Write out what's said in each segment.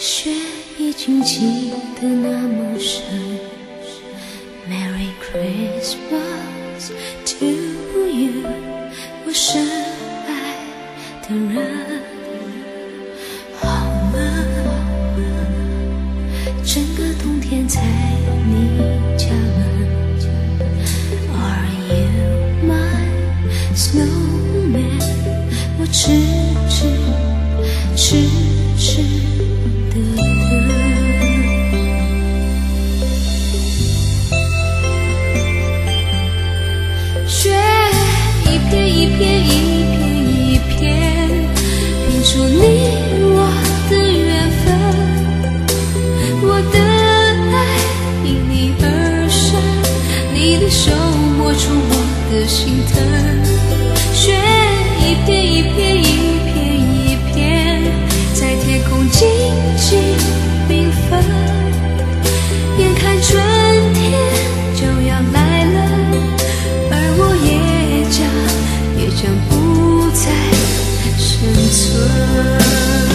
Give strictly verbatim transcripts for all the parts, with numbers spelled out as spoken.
雪已经积得那么深。Merry Christmas to you， 我深爱的人。好吗？整个冬天在你家门。Are you my snowman？ 我痴痴痴痴的等。雪一片一片一片一片，拼出你我的缘分。我的爱因你而生，你的手摸出我的心疼。雪一片一片一片一片，在天空静静缤纷。眼看春天就要来了，而我也将也将不再生存。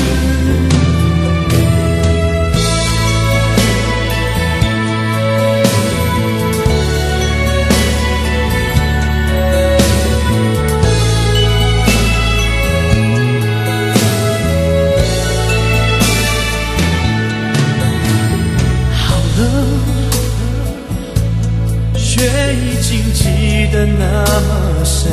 雪已经积得那么深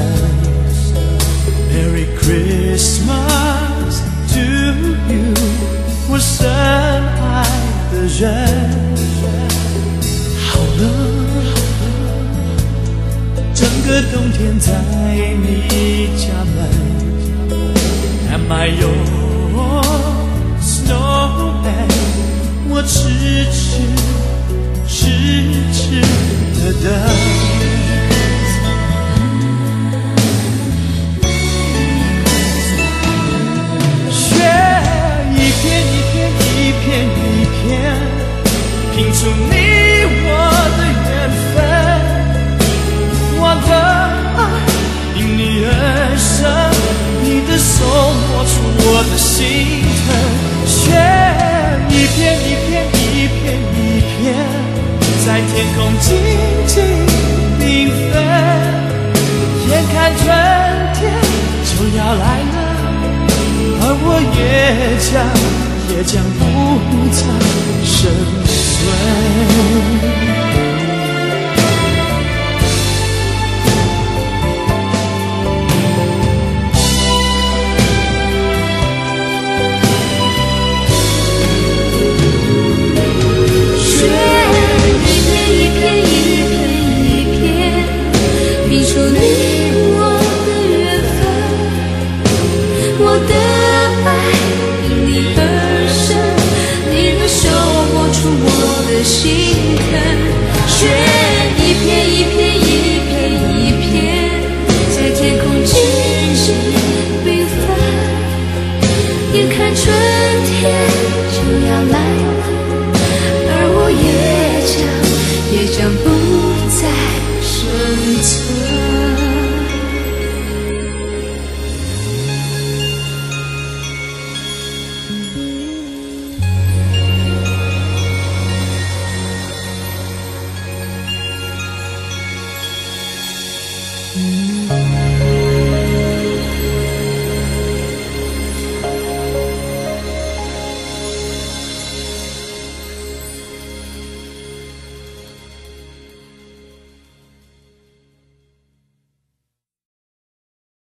Merry Christmas to you， 我深爱的人。好了，整个冬天在你家门。Am I your snowman？ 我痴痴痴痴的等。雪一片一片一片一片，拼出你我的缘分。我的爱因你而生，你的手摸出我的心疼。雪一片一片一片一片，在天空静静缤纷。眼看春天就要来了，而我也将也将不再生存。 心疼，雪一片一片一片一片，在天空静静缤纷。眼看春天就要来了，而我也将也将不再生存。嗯。